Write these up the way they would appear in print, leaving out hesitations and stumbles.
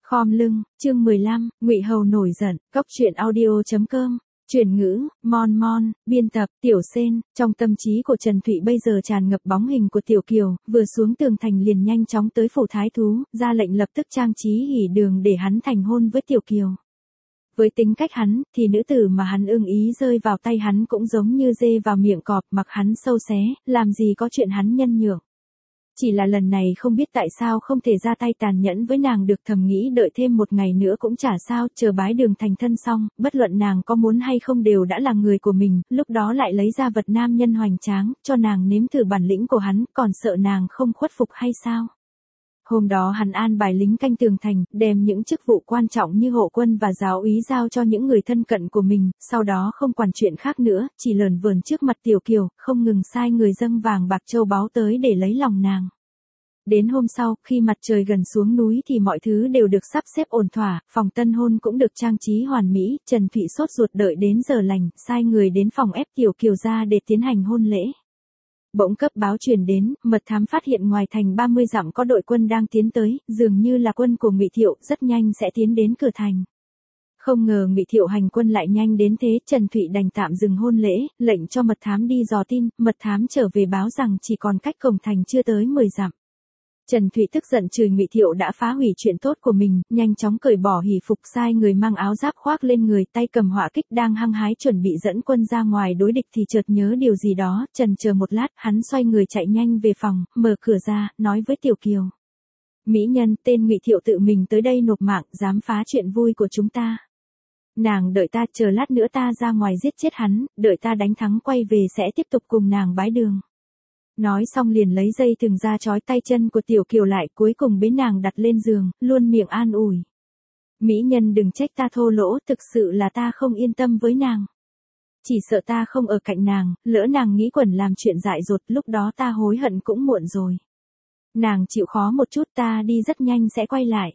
Khom lưng, chương 15, Ngụy Hầu nổi giận, Cốc truyện audio.com, chuyển ngữ, Mon Mon, biên tập, Tiểu Sên, trong tâm trí của Trần Thụy bây giờ tràn ngập bóng hình của Tiểu Kiều, vừa xuống tường thành liền nhanh chóng tới phủ thái thú, ra lệnh lập tức trang trí hỉ đường để hắn thành hôn với Tiểu Kiều. Với tính cách hắn, thì nữ tử mà hắn ưng ý rơi vào tay hắn cũng giống như dê vào miệng cọp, mặc hắn sâu xé, làm gì có chuyện hắn nhân nhượng. Chỉ là lần này không biết tại sao không thể ra tay tàn nhẫn với nàng được, thầm nghĩ đợi thêm một ngày nữa cũng chả sao, chờ bái đường thành thân xong, bất luận nàng có muốn hay không đều đã là người của mình, lúc đó lại lấy ra vật nam nhân hoành tráng, cho nàng nếm thử bản lĩnh của hắn, còn sợ nàng không khuất phục hay sao? Hôm đó hắn an bài lính canh tường thành, đem những chức vụ quan trọng như hộ quân và giáo úy giao cho những người thân cận của mình, sau đó không quản chuyện khác nữa, chỉ lờn vờn trước mặt Tiểu Kiều, không ngừng sai người dâng vàng bạc châu báu tới để lấy lòng nàng. Đến hôm sau, khi mặt trời gần xuống núi thì mọi thứ đều được sắp xếp ổn thỏa, phòng tân hôn cũng được trang trí hoàn mỹ, Trần Thụy sốt ruột đợi đến giờ lành, sai người đến phòng ép Tiểu Kiều ra để tiến hành hôn lễ. Bỗng cấp báo truyền đến, mật thám phát hiện ngoài thành 30 dặm có đội quân đang tiến tới, dường như là quân của Ngụy Thiệu, rất nhanh sẽ tiến đến cửa thành. Không ngờ Ngụy Thiệu hành quân lại nhanh đến thế, Trần Thụy đành tạm dừng hôn lễ, lệnh cho mật thám đi dò tin, mật thám trở về báo rằng chỉ còn cách cổng thành chưa tới 10 dặm. Trần Thụy tức giận chửi Ngụy Thiệu đã phá hủy chuyện tốt của mình, nhanh chóng cởi bỏ hỷ phục, sai người mang áo giáp khoác lên người, tay cầm họa kích đang hăng hái chuẩn bị dẫn quân ra ngoài đối địch thì chợt nhớ điều gì đó, chần chờ một lát, hắn xoay người chạy nhanh về phòng, mở cửa ra, nói với Tiểu Kiều. Mỹ nhân, tên Ngụy Thiệu tự mình tới đây nộp mạng, dám phá chuyện vui của chúng ta. Nàng đợi ta, chờ lát nữa ta ra ngoài giết chết hắn, đợi ta đánh thắng quay về sẽ tiếp tục cùng nàng bái đường. Nói xong liền lấy dây thừng ra trói tay chân của Tiểu Kiều lại, cuối cùng bế nàng đặt lên giường, luôn miệng an ủi. Mỹ nhân đừng trách ta thô lỗ, thực sự là ta không yên tâm với nàng. Chỉ sợ ta không ở cạnh nàng, lỡ nàng nghĩ quẩn làm chuyện dại dột, lúc đó ta hối hận cũng muộn rồi. Nàng chịu khó một chút, ta đi rất nhanh sẽ quay lại.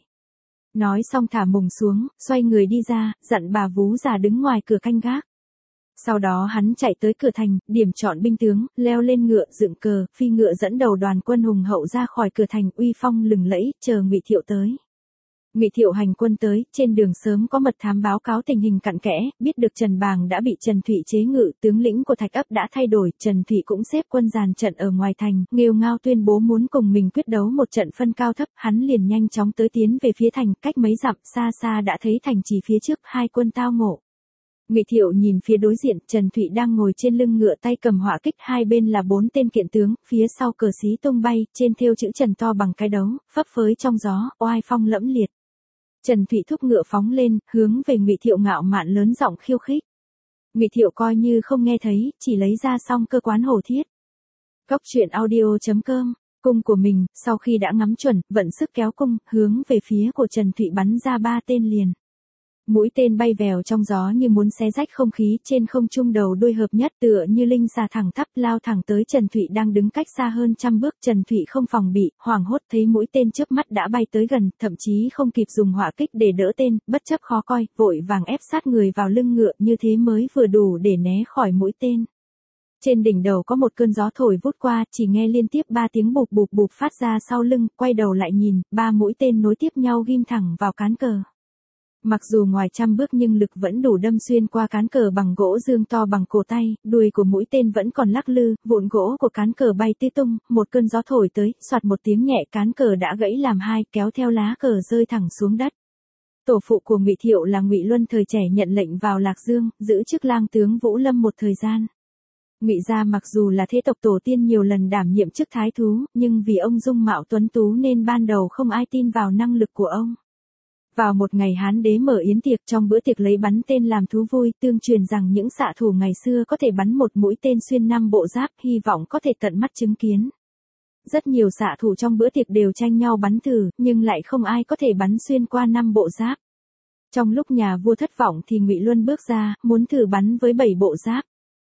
Nói xong thả mùng xuống, xoay người đi ra, dặn bà vú già đứng ngoài cửa canh gác. Sau đó hắn chạy tới cửa thành, điểm chọn binh tướng, leo lên ngựa, dựng cờ, phi ngựa dẫn đầu đoàn quân hùng hậu ra khỏi cửa thành, uy phong lừng lẫy, chờ Ngụy Thiệu tới. Ngụy Thiệu hành quân tới, trên đường sớm có mật thám báo cáo tình hình cặn kẽ, biết được Trần Bàng đã bị Trần Thụy chế ngự, tướng lĩnh của Thạch Ấp đã thay đổi, Trần Thụy cũng xếp quân dàn trận ở ngoài thành, nghêu ngao tuyên bố muốn cùng mình quyết đấu một trận phân cao thấp, hắn liền nhanh chóng tới tiến về phía thành, cách mấy dặm, xa xa đã thấy thành trì phía trước, hai quân tao ngộ. Ngụy Thiệu nhìn phía đối diện, Trần Thụy đang ngồi trên lưng ngựa, tay cầm họa kích, hai bên là 4 tên kiện tướng, phía sau cờ xí tung bay, trên thêu chữ Trần to bằng cái đấu, phấp phới trong gió, oai phong lẫm liệt. Trần Thụy thúc ngựa phóng lên, hướng về Ngụy Thiệu ngạo mạn lớn giọng khiêu khích. Ngụy Thiệu coi như không nghe thấy, chỉ lấy ra xong cơ quán hổ thiết. Cốc truyện audio.com, cung của mình, sau khi đã ngắm chuẩn, vận sức kéo cung, hướng về phía của Trần Thụy bắn ra 3 tên liền. Mũi tên bay vèo trong gió như muốn xé rách không khí, trên không trung đầu đuôi hợp nhất, tựa như linh xà thẳng tắp lao thẳng tới Trần Thụy đang đứng cách xa hơn 100 bước. Trần Thụy không phòng bị, hoảng hốt thấy mũi tên chớp mắt đã bay tới gần, thậm chí không kịp dùng họa kích để đỡ tên, bất chấp khó coi, vội vàng ép sát người vào lưng ngựa, như thế mới vừa đủ để né khỏi mũi tên. Trên đỉnh đầu có một cơn gió thổi vút qua, chỉ nghe liên tiếp 3 tiếng bụp bụp bụp phát ra sau lưng, quay đầu lại nhìn, 3 mũi tên nối tiếp nhau ghim thẳng vào cán cờ. Mặc dù ngoài 100 bước nhưng lực vẫn đủ đâm xuyên qua cán cờ bằng gỗ dương to bằng cổ tay, đuôi của mũi tên vẫn còn lắc lư, vụn gỗ của cán cờ bay tứ tung, một cơn gió thổi tới, soạt một tiếng nhẹ, cán cờ đã gãy làm hai, kéo theo lá cờ rơi thẳng xuống đất. Tổ phụ của Ngụy Thiệu là Ngụy Luân thời trẻ nhận lệnh vào Lạc Dương, giữ chức lang tướng Vũ Lâm một thời gian. Ngụy gia mặc dù là thế tộc tổ tiên nhiều lần đảm nhiệm chức thái thú, nhưng vì ông dung mạo tuấn tú nên ban đầu không ai tin vào năng lực của ông. Vào một ngày Hán đế mở yến tiệc, trong bữa tiệc lấy bắn tên làm thú vui, tương truyền rằng những xạ thủ ngày xưa có thể bắn một mũi tên xuyên 5 bộ giáp, hy vọng có thể tận mắt chứng kiến. Rất nhiều xạ thủ trong bữa tiệc đều tranh nhau bắn thử, nhưng lại không ai có thể bắn xuyên qua 5 bộ giáp. Trong lúc nhà vua thất vọng thì Ngụy Luân bước ra, muốn thử bắn với 7 bộ giáp.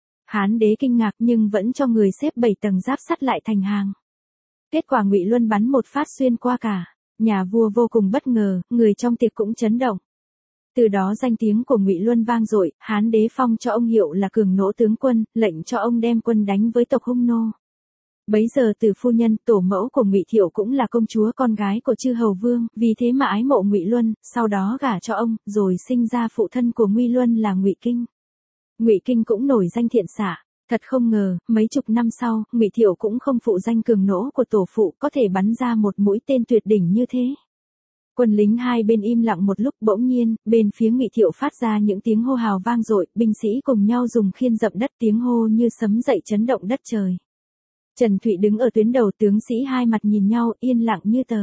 Hán đế kinh ngạc nhưng vẫn cho người xếp 7 tầng giáp sắt lại thành hàng. Kết quả Ngụy Luân bắn một phát xuyên qua cả. Nhà vua vô cùng bất ngờ, người trong tiệc cũng chấn động. Từ đó danh tiếng của Ngụy Luân vang dội, Hán đế phong cho ông hiệu là Cường Nỗ tướng quân, lệnh cho ông đem quân đánh với tộc Hung nô. Bấy giờ Từ phu nhân, tổ mẫu của Ngụy Thiệu cũng là công chúa con gái của chư hầu vương, vì thế mà ái mộ Ngụy Luân, sau đó gả cho ông, rồi sinh ra phụ thân của Ngụy Luân là Ngụy Kinh. Ngụy Kinh cũng nổi danh thiện xạ. Thật không ngờ, mấy chục năm sau, Ngụy Thiệu cũng không phụ danh cường nỗ của tổ phụ, có thể bắn ra một mũi tên tuyệt đỉnh như thế. Quân lính hai bên im lặng một lúc, bỗng nhiên, bên phía Ngụy Thiệu phát ra những tiếng hô hào vang dội, binh sĩ cùng nhau dùng khiên dậm đất, tiếng hô như sấm dậy chấn động đất trời. Trần Thụy đứng ở tuyến đầu, tướng sĩ hai mặt nhìn nhau, yên lặng như tờ.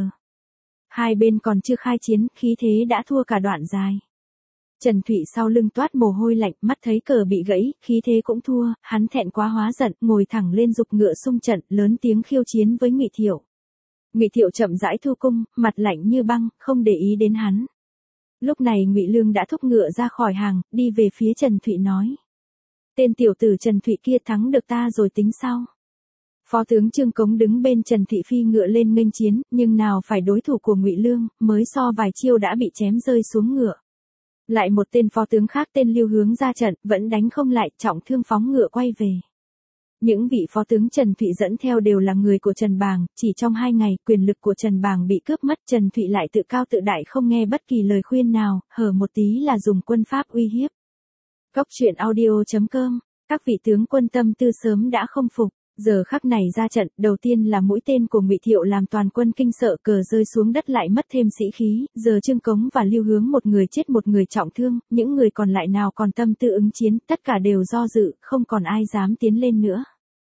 Hai bên còn chưa khai chiến, khí thế đã thua cả đoạn dài. Trần Thụy sau lưng toát mồ hôi lạnh, mắt thấy cờ bị gãy, khí thế cũng thua, hắn thẹn quá hóa giận, ngồi thẳng lên giục ngựa xung trận, lớn tiếng khiêu chiến với Ngụy Thiệu. Ngụy Thiệu chậm rãi thu cung, mặt lạnh như băng, không để ý đến hắn. Lúc này Ngụy Lương đã thúc ngựa ra khỏi hàng, đi về phía Trần Thụy nói: "Tên tiểu tử Trần Thụy kia thắng được ta rồi tính sau." Phó tướng Trương Cống đứng bên Trần Thụy phi ngựa lên nghênh chiến, nhưng nào phải đối thủ của Ngụy Lương, mới so vài chiêu đã bị chém rơi xuống ngựa. Lại một tên phó tướng khác tên Lưu Hướng ra trận, vẫn đánh không lại, trọng thương phóng ngựa quay về. Những vị phó tướng Trần Thụy dẫn theo đều là người của Trần Bàng, chỉ trong 2 ngày, quyền lực của Trần Bàng bị cướp mất, Trần Thụy lại tự cao tự đại không nghe bất kỳ lời khuyên nào, hở một tí là dùng quân pháp uy hiếp. Góc truyện audio.com, các vị tướng quân tâm tư sớm đã không phục. Giờ khắc này ra trận, đầu tiên là mũi tên của Ngụy Thiệu làm toàn quân kinh sợ, cờ rơi xuống đất lại mất thêm sĩ khí, giờ Trương Cống và Lưu Hướng một người chết một người trọng thương, những người còn lại nào còn tâm tư ứng chiến, tất cả đều do dự, không còn ai dám tiến lên nữa.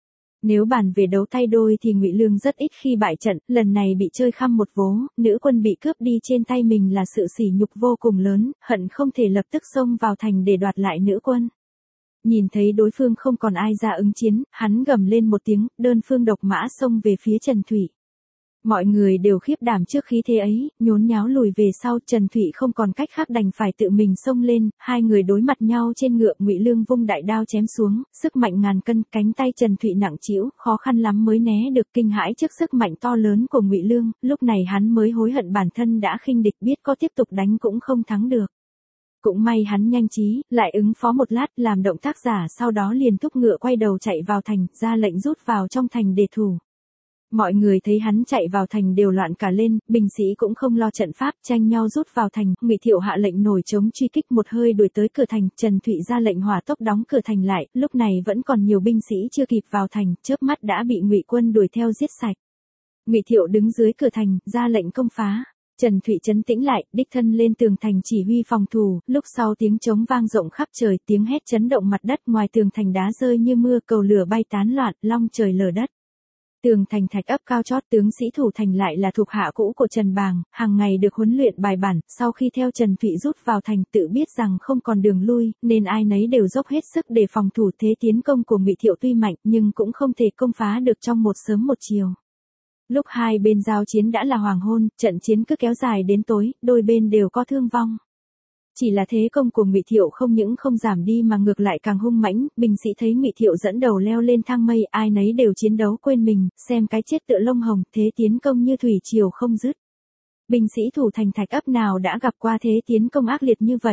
Nếu bàn về đấu tay đôi thì Ngụy Lương rất ít khi bại trận, lần này bị chơi khăm một vố, nữ quân bị cướp đi trên tay mình là sự sỉ nhục vô cùng lớn, hận không thể lập tức xông vào thành để đoạt lại nữ quân. Nhìn thấy đối phương không còn ai ra ứng chiến, hắn gầm lên một tiếng, đơn phương độc mã xông về phía Trần Thụy. Mọi người đều khiếp đảm trước khí thế ấy, nhốn nháo lùi về sau, Trần Thụy không còn cách khác đành phải tự mình xông lên, hai người đối mặt nhau trên ngựa, Ngụy Lương vung đại đao chém xuống, sức mạnh ngàn cân, cánh tay Trần Thụy nặng trĩu, khó khăn lắm mới né được, kinh hãi trước sức mạnh to lớn của Ngụy Lương, lúc này hắn mới hối hận bản thân đã khinh địch, biết có tiếp tục đánh cũng không thắng được. Cũng may hắn nhanh trí, lại ứng phó một lát, làm động tác giả, sau đó liền thúc ngựa quay đầu chạy vào thành, ra lệnh rút vào trong thành để thủ. Mọi người thấy hắn chạy vào thành đều loạn cả lên, binh sĩ cũng không lo trận pháp, tranh nhau rút vào thành, Ngụy Thiệu hạ lệnh nổi trống truy kích, một hơi đuổi tới cửa thành, Trần Thụy ra lệnh hỏa tốc đóng cửa thành lại, lúc này vẫn còn nhiều binh sĩ chưa kịp vào thành, chớp mắt đã bị Ngụy quân đuổi theo giết sạch. Ngụy Thiệu đứng dưới cửa thành, ra lệnh công phá. Trần Thụy trấn tĩnh lại, đích thân lên tường thành chỉ huy phòng thủ, lúc sau tiếng trống vang rộng khắp trời, tiếng hét chấn động mặt đất, ngoài tường thành đá rơi như mưa, cầu lửa bay tán loạn, long trời lở đất. Tường thành thạch ấp cao chót, tướng sĩ thủ thành lại là thuộc hạ cũ của Trần Bàng, hàng ngày được huấn luyện bài bản, sau khi theo Trần Thụy rút vào thành, tự biết rằng không còn đường lui, nên ai nấy đều dốc hết sức để phòng thủ, thế tiến công của Ngụy Thiệu tuy mạnh, nhưng cũng không thể công phá được trong một sớm một chiều. Lúc hai bên giao chiến đã là hoàng hôn, trận chiến cứ kéo dài đến tối, đôi bên đều có thương vong. Chỉ là thế công của Ngụy Thiệu không những không giảm đi mà ngược lại càng hung mãnh, binh sĩ thấy Ngụy Thiệu dẫn đầu leo lên thang mây, ai nấy đều chiến đấu quên mình, xem cái chết tựa lông hồng, thế tiến công như thủy triều không dứt. Binh sĩ thủ thành thạch ấp nào đã gặp qua thế tiến công ác liệt như vậy.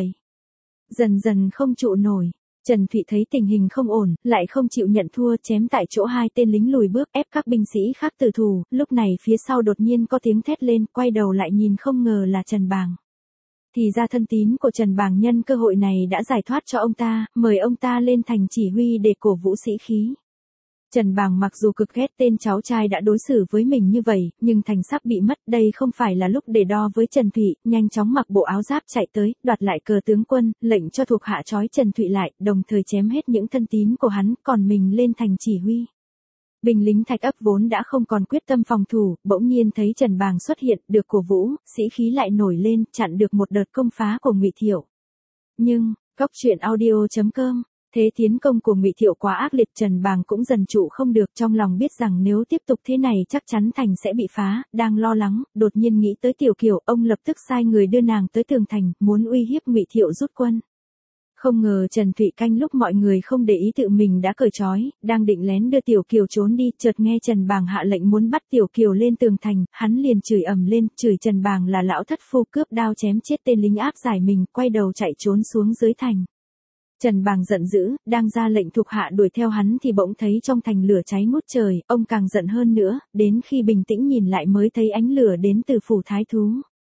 Dần dần không trụ nổi. Trần Thụy thấy tình hình không ổn, lại không chịu nhận thua, chém tại chỗ hai tên lính lùi bước, ép các binh sĩ khác tử thủ, lúc này phía sau đột nhiên có tiếng thét lên, quay đầu lại nhìn không ngờ là Trần Bàng. Thì ra thân tín của Trần Bàng nhân cơ hội này đã giải thoát cho ông ta, mời ông ta lên thành chỉ huy để cổ vũ sĩ khí. Trần Bàng mặc dù cực ghét tên cháu trai đã đối xử với mình như vậy, nhưng thành sắp bị mất, đây không phải là lúc để đo với Trần Thụy, nhanh chóng mặc bộ áo giáp chạy tới, đoạt lại cờ tướng quân, lệnh cho thuộc hạ trói Trần Thụy lại, đồng thời chém hết những thân tín của hắn, còn mình lên thành chỉ huy. Binh lính thạch ấp vốn đã không còn quyết tâm phòng thủ, bỗng nhiên thấy Trần Bàng xuất hiện, được cổ vũ, sĩ khí lại nổi lên, chặn được một đợt công phá của Ngụy Thiệu. Nhưng, góc truyện audio.com, thế tiến công của Ngụy Thiệu quá ác liệt, Trần Bàng cũng dần trụ không được, trong lòng biết rằng nếu tiếp tục thế này chắc chắn thành sẽ bị phá, đang lo lắng, đột nhiên nghĩ tới Tiểu Kiều, ông lập tức sai người đưa nàng tới tường thành, muốn uy hiếp Ngụy Thiệu rút quân. Không ngờ Trần Thụy canh lúc mọi người không để ý tự mình đã cởi trói, đang định lén đưa Tiểu Kiều trốn đi, chợt nghe Trần Bàng hạ lệnh muốn bắt Tiểu Kiều lên tường thành, hắn liền chửi ầm lên, chửi Trần Bàng là lão thất phu, cướp đao chém chết tên lính áp giải mình, quay đầu chạy trốn xuống dưới thành. Trần Bàng giận dữ, đang ra lệnh thuộc hạ đuổi theo hắn thì bỗng thấy trong thành lửa cháy ngút trời, ông càng giận hơn nữa, đến khi bình tĩnh nhìn lại mới thấy ánh lửa đến từ phủ thái thú.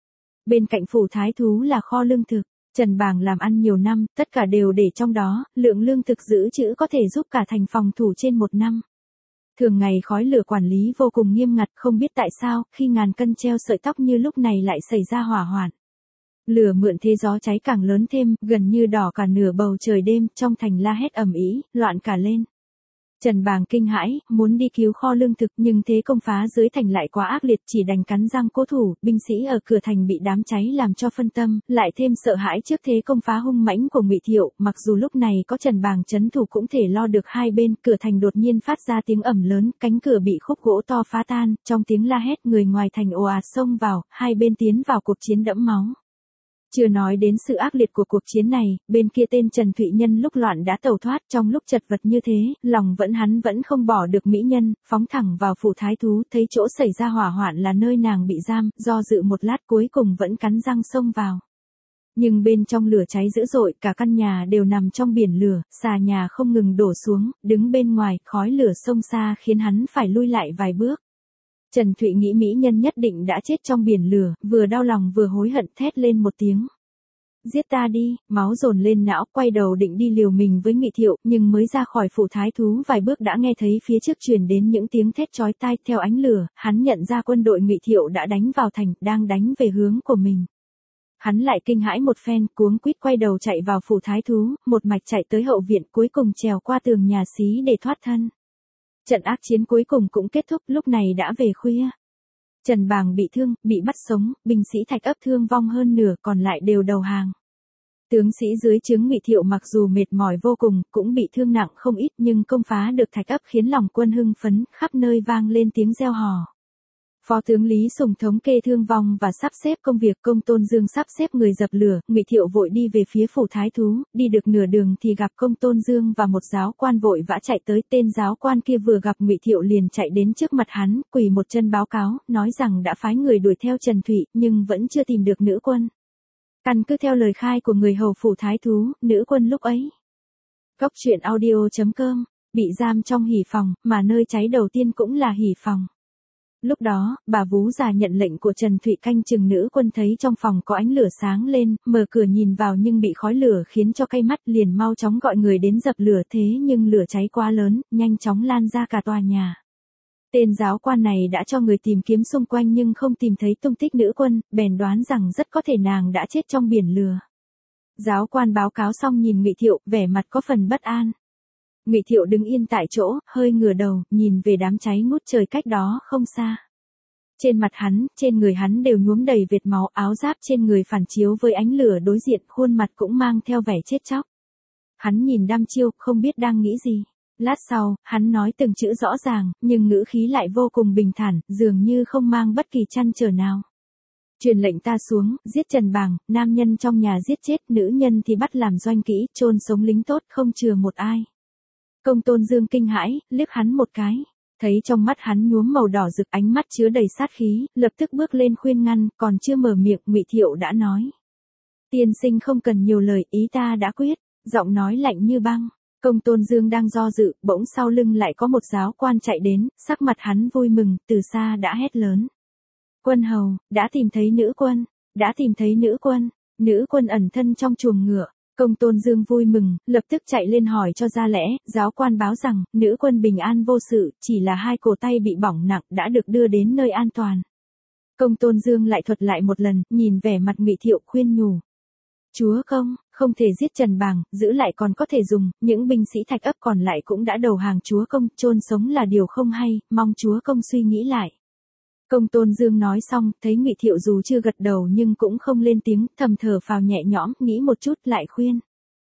Bên cạnh phủ thái thú là kho lương thực, Trần Bàng làm ăn nhiều năm, tất cả đều để trong đó, lượng lương thực giữ trữ có thể giúp cả thành phòng thủ trên 1 năm. Thường ngày khói lửa quản lý vô cùng nghiêm ngặt, không biết tại sao, khi ngàn cân treo sợi tóc như lúc này lại xảy ra hỏa hoạn. Lửa mượn thế gió cháy càng lớn thêm, gần như đỏ cả nửa bầu trời đêm, trong thành la hét ầm ĩ, loạn cả lên. Trần Bàng kinh hãi, muốn đi cứu kho lương thực nhưng thế công phá dưới thành lại quá ác liệt, chỉ đành cắn răng cố thủ, binh sĩ ở cửa thành bị đám cháy làm cho phân tâm, lại thêm sợ hãi trước thế công phá hung mãnh của Ngụy Thiệu, mặc dù lúc này có Trần Bàng trấn thủ cũng thể lo được hai bên, cửa thành đột nhiên phát ra tiếng ầm lớn, cánh cửa bị khúc gỗ to phá tan, trong tiếng la hét người ngoài thành ồ ạt xông vào, hai bên tiến vào cuộc chiến đẫm máu. Chưa nói đến sự ác liệt của cuộc chiến này, bên kia tên Trần Thụy Nhân lúc loạn đã tẩu thoát, trong lúc chật vật như thế, lòng hắn vẫn không bỏ được mỹ nhân, phóng thẳng vào phủ thái thú, thấy chỗ xảy ra hỏa hoạn là nơi nàng bị giam, do dự một lát cuối cùng vẫn cắn răng xông vào. Nhưng bên trong lửa cháy dữ dội, cả căn nhà đều nằm trong biển lửa, xà nhà không ngừng đổ xuống, đứng bên ngoài, khói lửa xông xa khiến hắn phải lui lại vài bước. Trần Thụy nghĩ mỹ nhân nhất định đã chết trong biển lửa, vừa đau lòng vừa hối hận thét lên một tiếng. Giết ta đi, máu dồn lên não, quay đầu định đi liều mình với Ngụy Thiệu, nhưng mới ra khỏi phủ thái thú vài bước đã nghe thấy phía trước truyền đến những tiếng thét chói tai, theo ánh lửa, hắn nhận ra quân đội Ngụy Thiệu đã đánh vào thành, đang đánh về hướng của mình. Hắn lại kinh hãi một phen, cuống quýt quay đầu chạy vào phủ thái thú, một mạch chạy tới hậu viện, cuối cùng trèo qua tường nhà xí để thoát thân. Trận ác chiến cuối cùng cũng kết thúc, lúc này đã về khuya. Trần Bàng bị thương, bị bắt sống, binh sĩ Thạch Ấp thương vong hơn nửa, còn lại đều đầu hàng. Tướng sĩ dưới trướng Ngụy Thiệu mặc dù mệt mỏi vô cùng, cũng bị thương nặng không ít, nhưng công phá được Thạch Ấp khiến lòng quân hưng phấn, khắp nơi vang lên tiếng reo hò. Phó tướng Lý Sùng thống kê thương vong và sắp xếp công việc, Công Tôn Dương sắp xếp người dập lửa, Ngụy Thiệu vội đi về phía phủ thái thú, đi được nửa đường thì gặp Công Tôn Dương và một giáo quan vội vã chạy tới, tên giáo quan kia vừa gặp Ngụy Thiệu liền chạy đến trước mặt hắn, quỳ một chân báo cáo, nói rằng đã phái người đuổi theo Trần Thụy, nhưng vẫn chưa tìm được nữ quân. Căn cứ theo lời khai của người hầu phủ thái thú, nữ quân lúc ấy. Góc truyện audio.com, bị giam trong hỉ phòng, mà nơi cháy đầu tiên cũng là hỉ phòng. Lúc đó, bà vú già nhận lệnh của Trần Thụy canh chừng nữ quân thấy trong phòng có ánh lửa sáng lên, mở cửa nhìn vào nhưng bị khói lửa khiến cho cay mắt, liền mau chóng gọi người đến dập lửa, thế nhưng lửa cháy quá lớn, nhanh chóng lan ra cả tòa nhà. Tên giáo quan này đã cho người tìm kiếm xung quanh nhưng không tìm thấy tung tích nữ quân, bèn đoán rằng rất có thể nàng đã chết trong biển lửa. Giáo quan báo cáo xong nhìn Ngụy Thiệu, vẻ mặt có phần bất an. Ngụy Thiệu đứng yên tại chỗ, hơi ngửa đầu, nhìn về đám cháy ngút trời cách đó không xa. Trên mặt hắn, trên người hắn đều nhuốm đầy vệt máu, áo giáp trên người phản chiếu với ánh lửa đối diện, khuôn mặt cũng mang theo vẻ chết chóc. Hắn nhìn đăm chiêu, không biết đang nghĩ gì. Lát sau, hắn nói từng chữ rõ ràng, nhưng ngữ khí lại vô cùng bình thản, dường như không mang bất kỳ trăn trở nào. Truyền lệnh ta xuống, giết Trần Bàng, nam nhân trong nhà giết chết, nữ nhân thì bắt làm doanh kỹ, chôn sống lính tốt, không chừa một ai. Công Tôn Dương kinh hãi, liếc hắn một cái. Thấy trong mắt hắn nhuốm màu đỏ rực, ánh mắt chứa đầy sát khí, lập tức bước lên khuyên ngăn, còn chưa mở miệng, Ngụy Thiệu đã nói. Tiên sinh không cần nhiều lời, ý ta đã quyết, giọng nói lạnh như băng. Công Tôn Dương đang do dự, bỗng sau lưng lại có một giáo quan chạy đến, sắc mặt hắn vui mừng, từ xa đã hét lớn. Quân hầu, đã tìm thấy nữ quân, đã tìm thấy nữ quân ẩn thân trong chuồng ngựa. Công Tôn Dương vui mừng, lập tức chạy lên hỏi cho ra lẽ, giáo quan báo rằng, nữ quân bình an vô sự, chỉ là hai cổ tay bị bỏng nặng, đã được đưa đến nơi an toàn. Công Tôn Dương lại thuật lại một lần, nhìn vẻ mặt Ngụy Thiệu khuyên nhủ. Chúa công, không thể giết Trần Bàng, giữ lại còn có thể dùng, những binh sĩ Thạch Ấp còn lại cũng đã đầu hàng chúa công, chôn sống là điều không hay, mong chúa công suy nghĩ lại. Công Tôn Dương nói xong, thấy Ngụy Thiệu dù chưa gật đầu nhưng cũng không lên tiếng, thầm thở phào nhẹ nhõm, nghĩ một chút lại khuyên.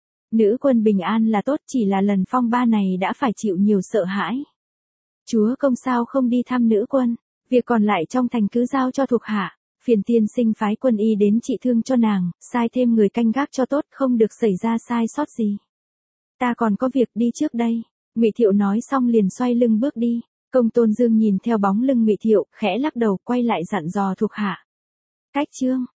Nữ quân bình an là tốt, chỉ là lần phong ba này đã phải chịu nhiều sợ hãi. Chúa công sao không đi thăm nữ quân, việc còn lại trong thành cứ giao cho thuộc hạ, phiền tiên sinh phái quân y đến trị thương cho nàng, sai thêm người canh gác cho tốt, không được xảy ra sai sót gì. Ta còn có việc đi trước đây. Ngụy Thiệu nói xong liền xoay lưng bước đi. Công Tôn Dương nhìn theo bóng lưng Ngụy Thiệu, khẽ lắc đầu, quay lại dặn dò thuộc hạ. Cách chương